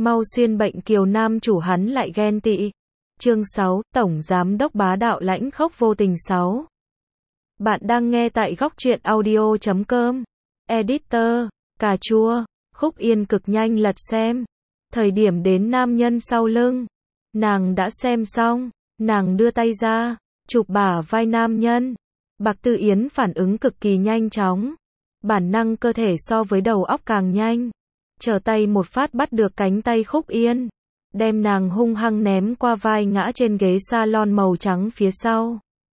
Mau xuyên bệnh kiều nam chủ hắn lại ghen tị. Chương 6, Tổng Giám đốc bá đạo lãnh khốc vô tình 6. Bạn đang nghe tại góc truyện audio.com. Editor, cà chua, Khúc Yên cực nhanh lật xem. Thời điểm đến nam nhân sau lưng. Nàng đã xem xong, nàng đưa tay ra, chụp bả vai nam nhân. Bạc Tư Yến phản ứng cực kỳ nhanh chóng. Bản năng cơ thể so với đầu óc càng nhanh. Trở tay một phát bắt được cánh tay Khúc Yên. Đem nàng hung hăng ném qua vai ngã trên ghế salon màu trắng phía sau.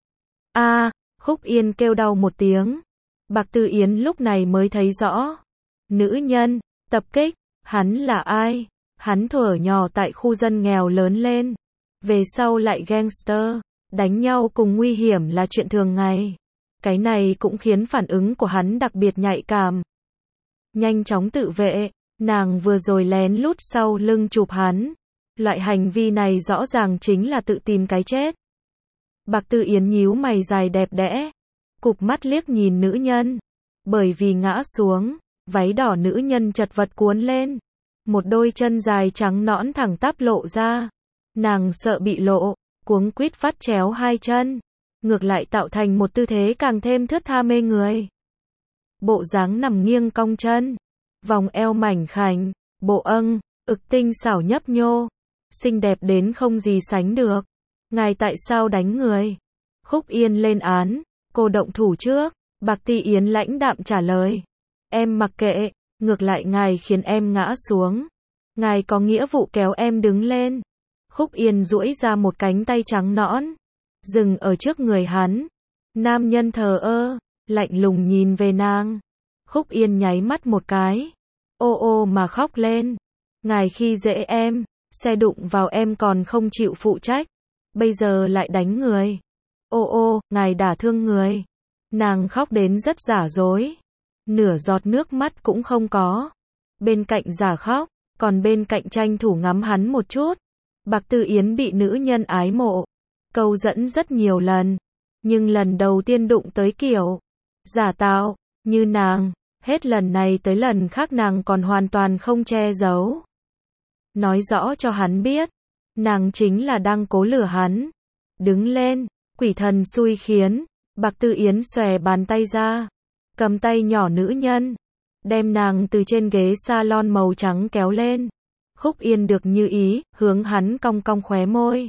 Khúc Yên kêu đau một tiếng. Bạc Tư Yến lúc này mới thấy rõ. Nữ nhân, tập kích, hắn là ai? Hắn thuở nhỏ tại khu dân nghèo lớn lên. Về sau lại gangster, đánh nhau cùng nguy hiểm là chuyện thường ngày. Cái này cũng khiến phản ứng của hắn đặc biệt nhạy cảm. Nhanh chóng tự vệ, nàng vừa rồi lén lút sau lưng chụp hắn. Loại hành vi này rõ ràng chính là tự tìm cái chết. Bạc Tư Yến nhíu mày dài đẹp đẽ, cụp mắt liếc nhìn nữ nhân. Bởi vì ngã xuống, váy đỏ nữ nhân chật vật cuốn lên. Một đôi chân dài trắng nõn thẳng tắp lộ ra. Nàng sợ bị lộ, cuống quýt vắt chéo hai chân. Ngược lại tạo thành một tư thế càng thêm thướt tha mê người. Bộ dáng nằm nghiêng cong chân, vòng eo mảnh khảnh, bộ ực tinh xảo nhấp nhô, xinh đẹp đến không gì sánh được. Ngài tại sao đánh người? Khúc Yên lên án, cô động thủ trước. Bạc Tư Yến lãnh đạm trả lời. Em mặc kệ, ngược lại ngài khiến em ngã xuống. Ngài có nghĩa vụ kéo em đứng lên. Khúc Yên duỗi ra một cánh tay trắng nõn, dừng ở trước người hắn. Nam nhân thờ ơ, lạnh lùng nhìn về nàng. Khúc Yên nháy mắt một cái. Ô mà khóc lên. Ngài khi dễ em, xe đụng vào em còn không chịu phụ trách. Bây giờ lại đánh người. Ngài đả thương người. Nàng khóc đến rất giả dối. Nửa giọt nước mắt cũng không có. Bên cạnh giả khóc, còn bên cạnh tranh thủ ngắm hắn một chút. Bạc Tư Yến bị nữ nhân ái mộ, câu dẫn rất nhiều lần. Nhưng lần đầu tiên đụng tới kiểu giả tạo như nàng, hết lần này tới lần khác nàng còn hoàn toàn không che giấu. Nói rõ cho hắn biết, nàng chính là đang cố lừa hắn. Đứng lên, quỷ thần xui khiến. Bạc Tư Yến xòe bàn tay ra, cầm tay nhỏ nữ nhân, đem nàng từ trên ghế salon màu trắng kéo lên. Khúc Yên được như ý, hướng hắn cong cong khóe môi.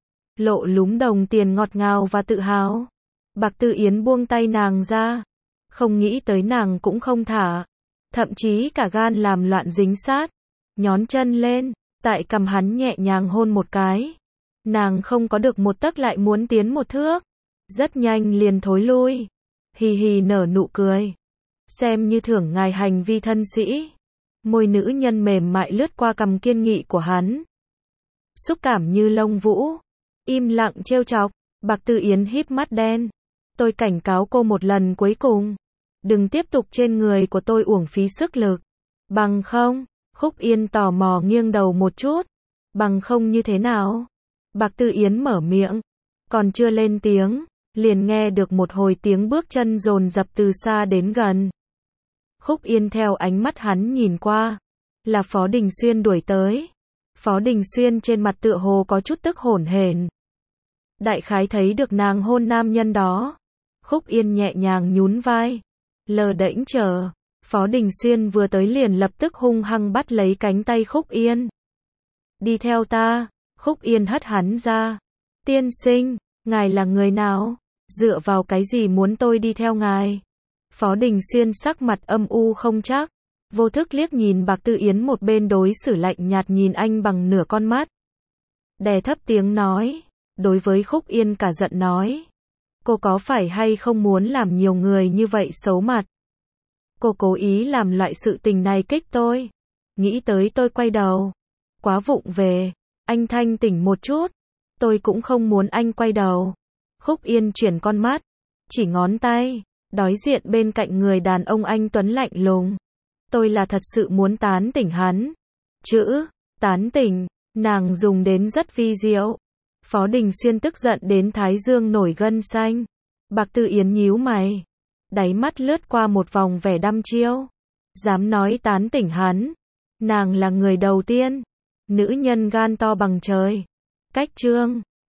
Lộ lúm đồng tiền ngọt ngào và tự hào. Bạc Tư Yến buông tay nàng ra. Không nghĩ tới nàng cũng không thả. Thậm chí cả gan làm loạn dính sát. Nhón chân lên, tại cằm hắn nhẹ nhàng hôn một cái. Nàng không có được một tấc lại muốn tiến một thước. Rất nhanh liền thối lui. Hì hì nở nụ cười. Xem như thưởng ngài hành vi thân sĩ. Môi nữ nhân mềm mại lướt qua cằm kiên nghị của hắn. Xúc cảm như lông vũ. Im lặng trêu chọc. Bạc Tư Yến híp mắt đen. Tôi cảnh cáo cô một lần cuối cùng. Đừng tiếp tục trên người của tôi uổng phí sức lực. Bằng không, Khúc Yên tò mò nghiêng đầu một chút. Bằng không như thế nào? Bạc Tư Yến mở miệng. Còn chưa lên tiếng, liền nghe được một hồi tiếng bước chân dồn dập từ xa đến gần. Khúc Yên theo ánh mắt hắn nhìn qua. Là Phó Đình Xuyên đuổi tới. Phó Đình Xuyên trên mặt tựa hồ có chút tức hổn hển. Đại khái thấy được nàng hôn nam nhân đó. Khúc Yên nhẹ nhàng nhún vai. Lờ đễnh chờ. Phó Đình Xuyên vừa tới liền lập tức hung hăng bắt lấy cánh tay Khúc Yên. Đi theo ta. Khúc Yên hất hắn ra. Tiên sinh, ngài là người nào? Dựa vào cái gì muốn tôi đi theo ngài? Phó Đình Xuyên sắc mặt âm u không chắc. Vô thức liếc nhìn Bạc Tư Yến một bên đối xử lạnh nhạt nhìn anh bằng nửa con mắt. Đè thấp tiếng nói. Đối với Khúc Yên cả giận nói. Cô có phải hay không muốn làm nhiều người như vậy xấu mặt? Cô cố ý làm loại sự tình này kích tôi. Nghĩ tới tôi quay đầu. Quá vụng về. Anh thanh tỉnh một chút. Tôi cũng không muốn anh quay đầu. Khúc Yên chuyển con mắt. Chỉ ngón tay. Đối diện bên cạnh người đàn ông anh tuấn lạnh lùng. Tôi là thật sự muốn tán tỉnh hắn. Chữ tán tỉnh, nàng dùng đến rất vi diệu. Phó Đình Xuyên tức giận đến thái dương nổi gân xanh. Bạc Tư Yến nhíu mày. Đáy mắt lướt qua một vòng vẻ đăm chiêu. Dám nói tán tỉnh hắn. Nàng là người đầu tiên. Nữ nhân gan to bằng trời. Cách chương